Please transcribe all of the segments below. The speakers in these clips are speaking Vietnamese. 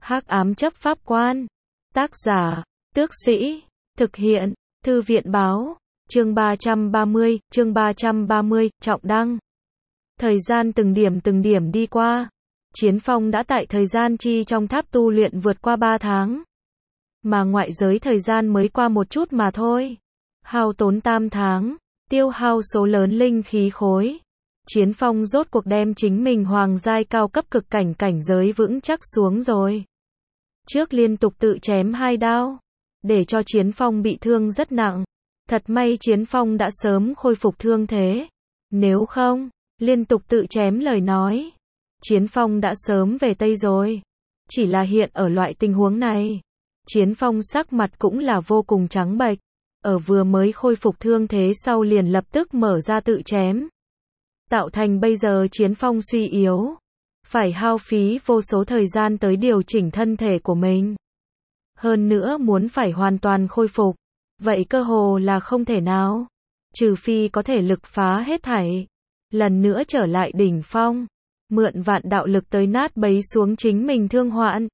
Hắc ám chấp pháp quan. Tác giả, Tước Sĩ. Thực hiện, Thư viện báo. Chương 330, trọng đăng. Thời gian từng điểm đi qua. Chiến Phong đã tại thời gian chi trong tháp tu luyện vượt qua 3 tháng. Mà ngoại giới thời gian mới qua một chút mà thôi. Hao tốn 8 tháng, tiêu hao số lớn linh khí khối. Chiến Phong rốt cuộc đem chính mình hoàng giai cao cấp cực cảnh giới vững chắc xuống rồi. Trước liên tục tự chém 2 đao, để cho Chiến Phong bị thương rất nặng. Thật may Chiến Phong đã sớm khôi phục thương thế. Nếu không, liên tục tự chém lời nói, Chiến Phong đã sớm về Tây rồi. Chỉ là hiện ở loại tình huống này, Chiến Phong sắc mặt cũng là vô cùng trắng bệch. Ở vừa mới khôi phục thương thế sau liền lập tức mở ra tự chém. Tạo thành bây giờ Chiến Phong suy yếu. Phải hao phí vô số thời gian tới điều chỉnh thân thể của mình. Hơn nữa muốn phải hoàn toàn khôi phục, vậy cơ hồ là không thể nào. Trừ phi có thể lực phá hết thảy. Lần nữa trở lại đỉnh phong. Mượn vạn đạo lực tới nát bấy xuống chính mình thương hoạn.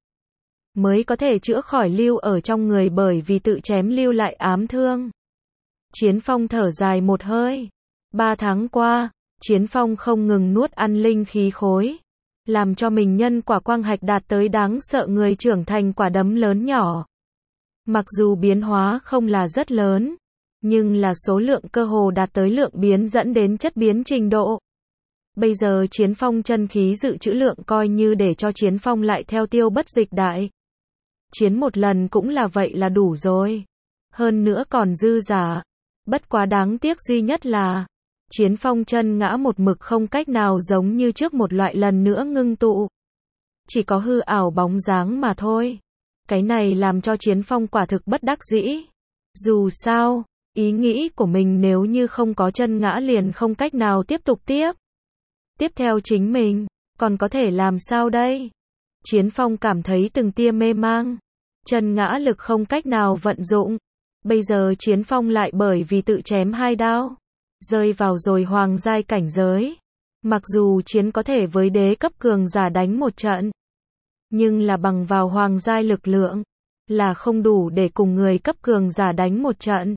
Mới có thể chữa khỏi lưu ở trong người bởi vì tự chém lưu lại ám thương. Chiến Phong thở dài một hơi. 3 tháng qua, Chiến Phong không ngừng nuốt ăn linh khí khối. Làm cho mình nhân quả quang hạch đạt tới đáng sợ người trưởng thành quả đấm lớn nhỏ. Mặc dù biến hóa không là rất lớn, nhưng là số lượng cơ hồ đạt tới lượng biến dẫn đến chất biến trình độ. Bây giờ Chiến Phong chân khí dự trữ lượng coi như để cho Chiến Phong lại theo tiêu bất dịch đại. Chiến một lần cũng là vậy là đủ rồi. Hơn nữa còn dư giả. Bất quá đáng tiếc duy nhất là Chiến Phong chân ngã một mực không cách nào giống như trước một loại lần nữa ngưng tụ. Chỉ có hư ảo bóng dáng mà thôi. Cái này làm cho Chiến Phong quả thực bất đắc dĩ. Dù sao, ý nghĩ của mình nếu như không có chân ngã liền không cách nào tiếp tục tiếp. Tiếp theo chính mình, còn có thể làm sao đây? Chiến Phong cảm thấy từng tia mê mang. Chân ngã lực không cách nào vận dụng. Bây giờ Chiến Phong lại bởi vì tự chém 2 đao. Rơi vào rồi hoàng giai cảnh giới. Mặc dù Chiến có thể với đế cấp cường giả đánh một trận. Nhưng là bằng vào hoàng giai lực lượng. Là không đủ để cùng người cấp cường giả đánh một trận.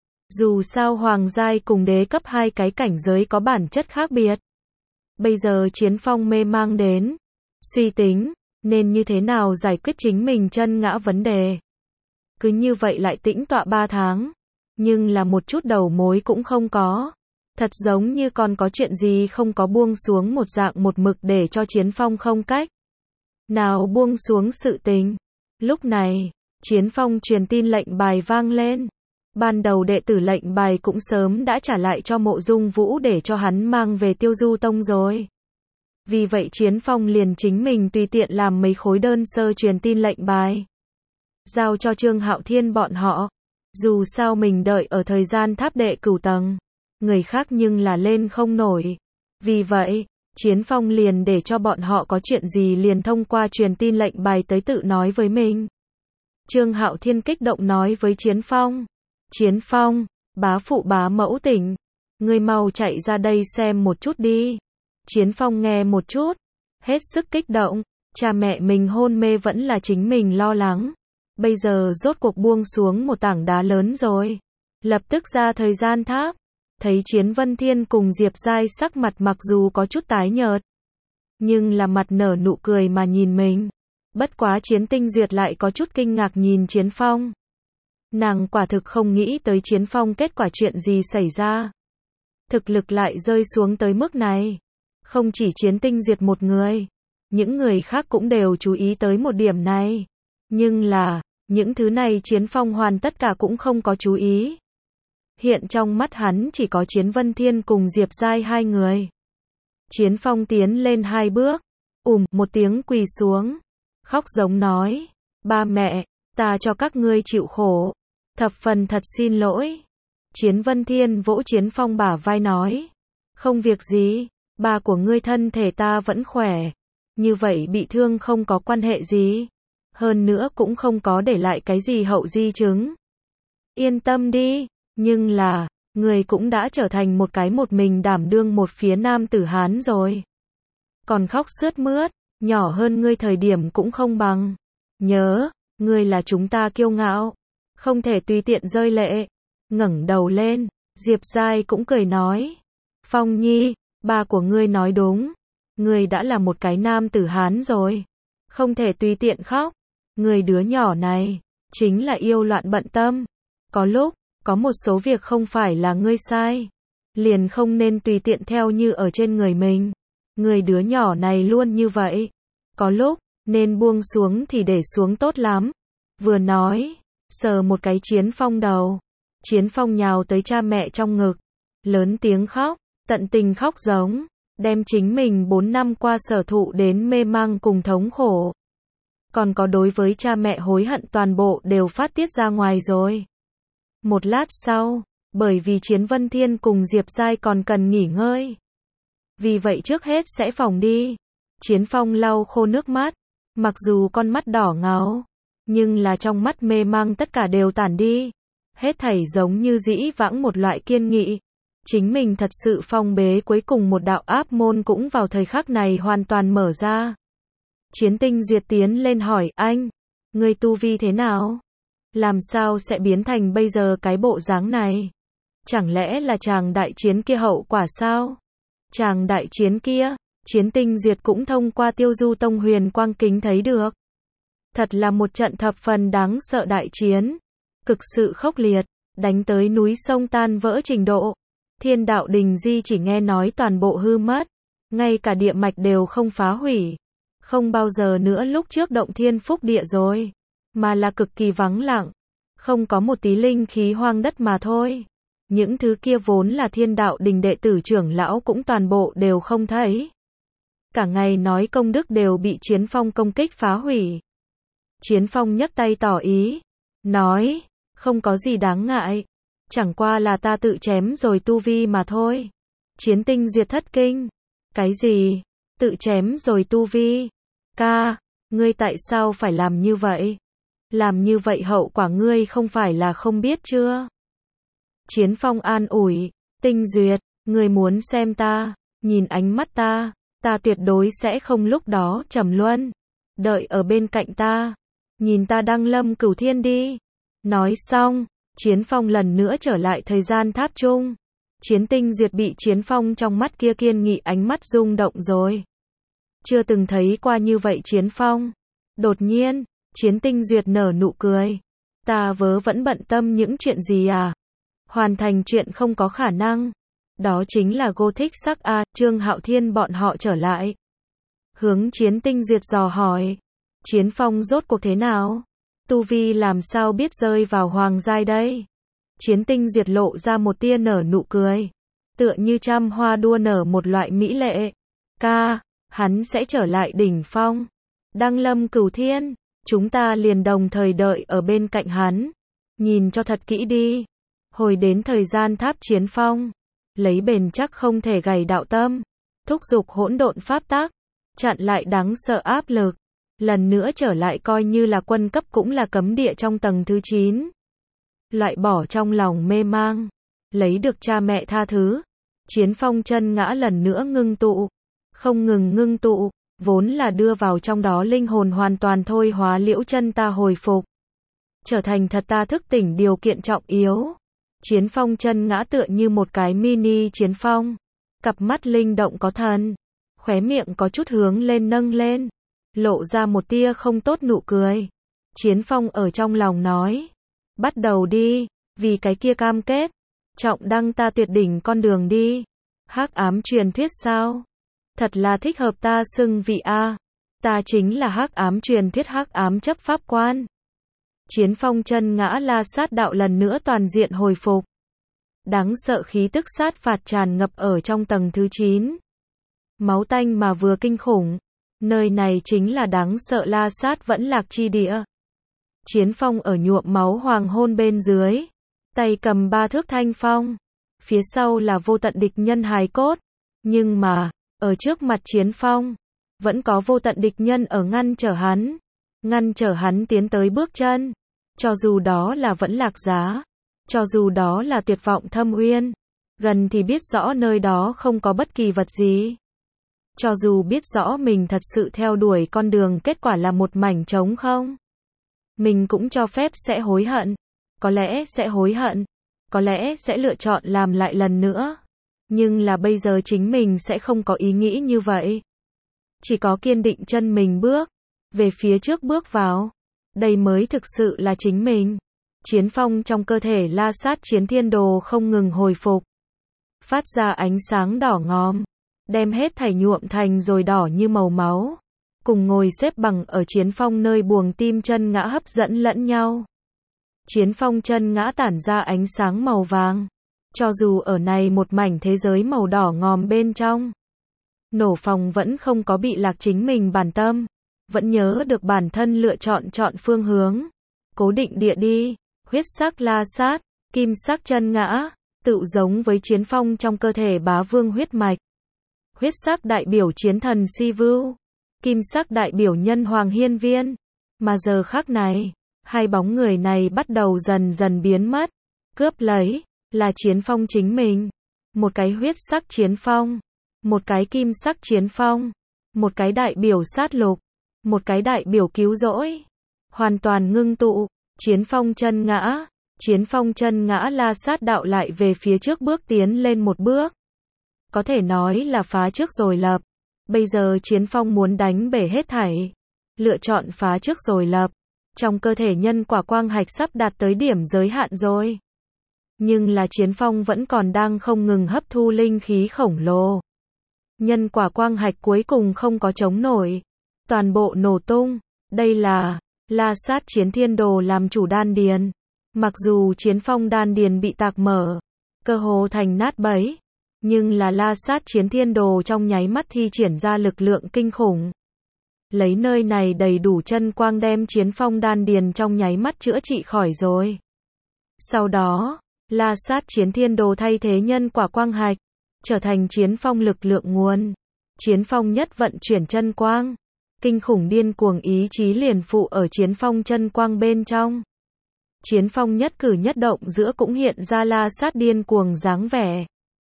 Dù sao hoàng giai cùng đế cấp 2 cái cảnh giới có bản chất khác biệt. Bây giờ Chiến Phong mê mang đến. Suy tính, nên như thế nào giải quyết chính mình chân ngã vấn đề. Cứ như vậy lại tĩnh tọa 3 tháng. Nhưng là một chút đầu mối cũng không có. Thật giống như còn có chuyện gì không có buông xuống một dạng một mực để cho Chiến Phong không cách nào buông xuống sự tình. Lúc này, Chiến Phong truyền tin lệnh bài vang lên. Ban đầu đệ tử lệnh bài cũng sớm đã trả lại cho Mộ Dung Vũ để cho hắn mang về Tiêu Du Tông rồi. Vì vậy Chiến Phong liền chính mình tùy tiện làm mấy khối đơn sơ truyền tin lệnh bài. Giao cho Trương Hạo Thiên bọn họ. Dù sao mình đợi ở thời gian tháp đệ cửu tầng. Người khác nhưng là lên không nổi. Vì vậy, Chiến Phong liền để cho bọn họ có chuyện gì liền thông qua truyền tin lệnh bài tới tự nói với mình. Trương Hạo Thiên kích động nói với Chiến Phong. Chiến Phong, bá phụ bá mẫu tỉnh. Ngươi mau chạy ra đây xem một chút đi. Chiến Phong nghe một chút. Hết sức kích động. Cha mẹ mình hôn mê vẫn là chính mình lo lắng. Bây giờ rốt cuộc buông xuống một tảng đá lớn rồi. Lập tức ra thời gian tháp. Thấy Chiến Vân Thiên cùng Diệp Giai sắc mặt mặc dù có chút tái nhợt. Nhưng là mặt nở nụ cười mà nhìn mình. Bất quá Chiến Tinh Duyệt lại có chút kinh ngạc nhìn Chiến Phong. Nàng quả thực không nghĩ tới Chiến Phong kết quả chuyện gì xảy ra. Thực lực lại rơi xuống tới mức này. Không chỉ Chiến Tinh Duyệt một người. Những người khác cũng đều chú ý tới một điểm này. Nhưng là, những thứ này Chiến Phong hoàn tất cả cũng không có chú ý. Hiện trong mắt hắn chỉ có Chiến Vân Thiên cùng Diệp Giai 2 người. Chiến Phong tiến lên 2 bước. Một tiếng quỳ xuống. Khóc giống nói. Ba mẹ, ta cho các ngươi chịu khổ. Thập phần thật xin lỗi. Chiến Vân Thiên vỗ Chiến Phong bả vai nói. Không việc gì, ba của ngươi thân thể ta vẫn khỏe. Như vậy bị thương không có quan hệ gì. Hơn nữa cũng không có để lại cái gì hậu di chứng. Yên tâm đi. Nhưng là, người cũng đã trở thành một cái một mình đảm đương một phía nam tử Hán rồi. Còn khóc sướt mướt, nhỏ hơn ngươi thời điểm cũng không bằng. Nhớ, ngươi là chúng ta kiêu ngạo, không thể tùy tiện rơi lệ. Ngẩng đầu lên, Diệp Giai cũng cười nói. Phong Nhi, ba của ngươi nói đúng. Ngươi đã là một cái nam tử Hán rồi. Không thể tùy tiện khóc. Ngươi đứa nhỏ này, chính là yêu loạn bận tâm. Có lúc, có một số việc không phải là ngươi sai. Liền không nên tùy tiện theo như ở trên người mình. Ngươi đứa nhỏ này luôn như vậy. Có lúc, nên buông xuống thì để xuống tốt lắm. Vừa nói, sờ một cái Chiến Phong đầu. Chiến Phong nhào tới cha mẹ trong ngực. Lớn tiếng khóc, tận tình khóc giống. Đem chính mình 4 năm qua sở thụ đến mê mang cùng thống khổ. Còn có đối với cha mẹ hối hận toàn bộ đều phát tiết ra ngoài rồi. Một lát sau, bởi vì Chiến Vân Thiên cùng Diệp Giai còn cần nghỉ ngơi. Vì vậy trước hết sẽ phòng đi. Chiến Phong lau khô nước mắt. Mặc dù con mắt đỏ ngáo, nhưng là trong mắt mê mang tất cả đều tản đi. Hết thảy giống như dĩ vãng một loại kiên nghị. Chính mình thật sự phong bế cuối cùng một đạo áp môn cũng vào thời khắc này hoàn toàn mở ra. Chiến Tinh Duyệt tiến lên hỏi anh, ngươi tu vi thế nào? Làm sao sẽ biến thành bây giờ cái bộ dáng này? Chẳng lẽ là chàng đại chiến kia hậu quả sao? Chàng đại chiến kia, Chiến Tinh Duyệt cũng thông qua Tiêu Du Tông huyền quang kính thấy được. Thật là một trận thập phần đáng sợ đại chiến. Cực sự khốc liệt, đánh tới núi sông tan vỡ trình độ. Thiên đạo đình di chỉ nghe nói toàn bộ hư mất. Ngay cả địa mạch đều không phá hủy. Không bao giờ nữa lúc trước động thiên phúc địa rồi. Mà là cực kỳ vắng lặng. Không có một tí linh khí hoang đất mà thôi. Những thứ kia vốn là thiên đạo đình đệ tử trưởng lão cũng toàn bộ đều không thấy. Cả ngày nói công đức đều bị Chiến Phong công kích phá hủy. Chiến Phong nhấc tay tỏ ý. Nói, không có gì đáng ngại. Chẳng qua là ta tự chém rồi tu vi mà thôi. Chiến Tinh Duyệt thất kinh. Cái gì? Tự chém rồi tu vi? Ca, ngươi tại sao phải làm như vậy? Làm như vậy hậu quả ngươi không phải là không biết chưa? Chiến Phong an ủi. Tinh Duyệt, ngươi muốn xem ta, nhìn ánh mắt ta tuyệt đối sẽ không lúc đó trầm luân. Đợi ở bên cạnh ta. Nhìn ta đăng lâm cửu thiên đi. Nói xong, Chiến Phong lần nữa trở lại thời gian tháp chung. Chiến Tinh Duyệt bị Chiến Phong trong mắt kia kiên nghị ánh mắt rung động rồi. Chưa từng thấy qua như vậy Chiến Phong. Đột nhiên, Chiến Tinh Duyệt nở nụ cười. Ta vớ vẫn bận tâm những chuyện gì à? Hoàn thành chuyện không có khả năng. Đó chính là Gothic sắc a. Trương Hạo Thiên bọn họ trở lại. Hướng Chiến Tinh Duyệt dò hỏi. Chiến Phong rốt cuộc thế nào? Tu vi làm sao biết rơi vào hoàng giai đây? Chiến Tinh Duyệt lộ ra một tia nở nụ cười. Tựa như trăm hoa đua nở một loại mỹ lệ. Ca, hắn sẽ trở lại đỉnh phong. Đăng lâm cửu thiên. Chúng ta liền đồng thời đợi ở bên cạnh hắn. Nhìn cho thật kỹ đi. Hồi đến thời gian tháp Chiến Phong. Lấy bền chắc không thể gầy đạo tâm. Thúc giục hỗn độn pháp tắc. Chặn lại đáng sợ áp lực. Lần nữa trở lại coi như là quân cấp cũng là cấm địa trong tầng thứ 9. Loại bỏ trong lòng mê mang. Lấy được cha mẹ tha thứ. Chiến Phong chân ngã lần nữa ngưng tụ. Không ngừng ngưng tụ. Vốn là đưa vào trong đó linh hồn hoàn toàn thôi hóa liễu chân ta hồi phục. Trở thành thật ta thức tỉnh điều kiện trọng yếu. Chiến Phong chân ngã tựa như một cái mini Chiến Phong. Cặp mắt linh động có thần. Khóe miệng có chút hướng lên nâng lên. Lộ ra một tia không tốt nụ cười. Chiến Phong ở trong lòng nói. Bắt đầu đi, vì cái kia cam kết. Trọng đăng ta tuyệt đỉnh con đường đi. Hắc ám truyền thuyết sao? Thật là thích hợp ta xưng vị a. Ta chính là hắc ám truyền thuyết hắc ám chấp pháp quan. Chiến Phong chân ngã la sát đạo lần nữa toàn diện hồi phục. Đáng sợ khí tức sát phạt tràn ngập ở trong tầng thứ 9. Máu tanh mà vừa kinh khủng. Nơi này chính là đáng sợ la sát vẫn lạc chi địa. Chiến Phong ở nhuộm máu hoàng hôn bên dưới. Tay cầm 3 thước thanh phong. Phía sau là vô tận địch nhân hài cốt. Nhưng mà, ở trước mặt Chiến Phong, vẫn có vô tận địch nhân ở ngăn trở hắn. Ngăn trở hắn tiến tới bước chân. Cho dù đó là vẫn lạc giá. Cho dù đó là tuyệt vọng thâm uyên. Gần thì biết rõ nơi đó không có bất kỳ vật gì. Cho dù biết rõ mình thật sự theo đuổi con đường kết quả là một mảnh trống không. Mình cũng cho phép sẽ hối hận. Có lẽ sẽ hối hận. Có lẽ sẽ lựa chọn làm lại lần nữa. Nhưng là bây giờ chính mình sẽ không có ý nghĩ như vậy. Chỉ có kiên định chân mình bước về phía trước bước vào. Đây mới thực sự là chính mình. Chiến phong trong cơ thể La Sát Chiến Thiên Đồ không ngừng hồi phục. Phát ra ánh sáng đỏ ngòm. Đem hết thảy nhuộm thành rồi đỏ như màu máu. Cùng ngồi xếp bằng ở chiến phong nơi buồng tim chân ngã hấp dẫn lẫn nhau. Chiến phong chân ngã tản ra ánh sáng màu vàng. Cho dù ở này một mảnh thế giới màu đỏ ngòm bên trong. Nổ phòng vẫn không có bị lạc chính mình bản tâm. Vẫn nhớ được bản thân lựa chọn phương hướng. Cố định địa đi. Huyết sắc La Sát, kim sắc chân ngã. Tự giống với chiến phong trong cơ thể bá vương huyết mạch. Huyết sắc đại biểu chiến thần Si Vưu. Kim sắc đại biểu nhân hoàng hiên viên. Mà giờ khắc này, hai bóng người này bắt đầu dần dần biến mất. Cướp lấy, là chiến phong chính mình. Một cái huyết sắc chiến phong. Một cái kim sắc chiến phong. Một cái đại biểu sát lục. Một cái đại biểu cứu rỗi. Hoàn toàn ngưng tụ, chiến phong chân ngã. Chiến phong chân ngã La Sát đạo lại về phía trước bước tiến lên một bước. Có thể nói là phá trước rồi lập. Bây giờ chiến phong muốn đánh bể hết thảy. Lựa chọn phá trước rồi lập. Trong cơ thể nhân quả quang hạch sắp đạt tới điểm giới hạn rồi. Nhưng là chiến phong vẫn còn đang không ngừng hấp thu linh khí khổng lồ. Nhân quả quang hạch cuối cùng không có chống nổi. Toàn bộ nổ tung. Đây là La Sát Chiến Thiên Đồ làm chủ đan điền. Mặc dù chiến phong đan điền bị tạc mở. Cơ hồ thành nát bấy. Nhưng là La Sát Chiến Thiên Đồ trong nháy mắt thi triển ra lực lượng kinh khủng. Lấy nơi này đầy đủ chân quang đem chiến phong đan điền trong nháy mắt chữa trị khỏi rồi. Sau đó, La Sát Chiến Thiên Đồ thay thế nhân quả quang hạch, trở thành chiến phong lực lượng nguồn. Chiến phong nhất vận chuyển chân quang. Kinh khủng điên cuồng ý chí liền phụ ở chiến phong chân quang bên trong. Chiến phong nhất cử nhất động giữa cũng hiện ra La Sát điên cuồng dáng vẻ.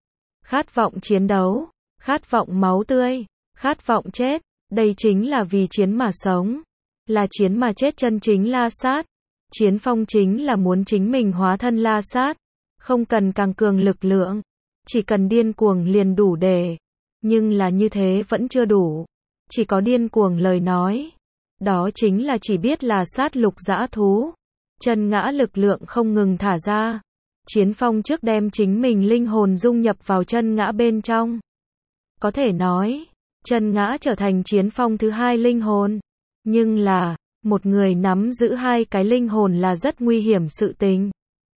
Khát vọng chiến đấu, khát vọng máu tươi, khát vọng chết, đây chính là vì chiến mà sống, là chiến mà chết chân chính La Sát. Chiến phong chính là muốn chính mình hóa thân La Sát, không cần càng cường lực lượng, chỉ cần điên cuồng liền đủ để. Nhưng là như thế vẫn chưa đủ, chỉ có điên cuồng lời nói, đó chính là chỉ biết là sát lục dã thú. Chân ngã lực lượng không ngừng thả ra. Chiến phong trước đem chính mình linh hồn dung nhập vào chân ngã bên trong. Có thể nói, chân ngã trở thành chiến phong thứ hai linh hồn. Nhưng là, một người nắm giữ hai cái linh hồn là rất nguy hiểm sự tình.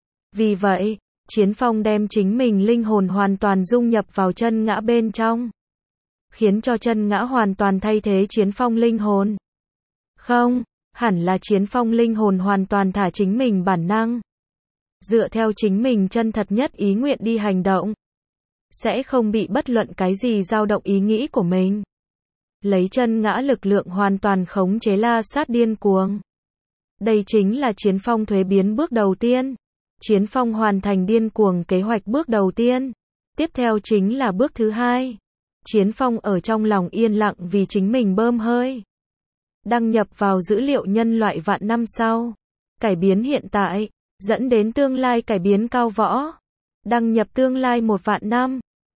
Vì vậy, chiến phong đem chính mình linh hồn hoàn toàn dung nhập vào chân ngã bên trong. Khiến cho chân ngã hoàn toàn thay thế chiến phong linh hồn. Không, hẳn là chiến phong linh hồn hoàn toàn thả chính mình bản năng. Dựa theo chính mình chân thật nhất ý nguyện đi hành động. Sẽ không bị bất luận cái gì dao động ý nghĩ của mình. Lấy chân ngã lực lượng hoàn toàn khống chế La Sát điên cuồng. Đây chính là chiến phong thuế biến bước đầu tiên. Chiến phong hoàn thành điên cuồng kế hoạch bước đầu tiên. Tiếp theo chính là bước thứ hai. Chiến phong ở trong lòng yên lặng vì chính mình bơm hơi. Đăng nhập vào dữ liệu nhân loại vạn năm sau. Cải biến hiện tại, dẫn đến tương lai cải biến cao võ. Đăng nhập tương lai 1 vạn năm.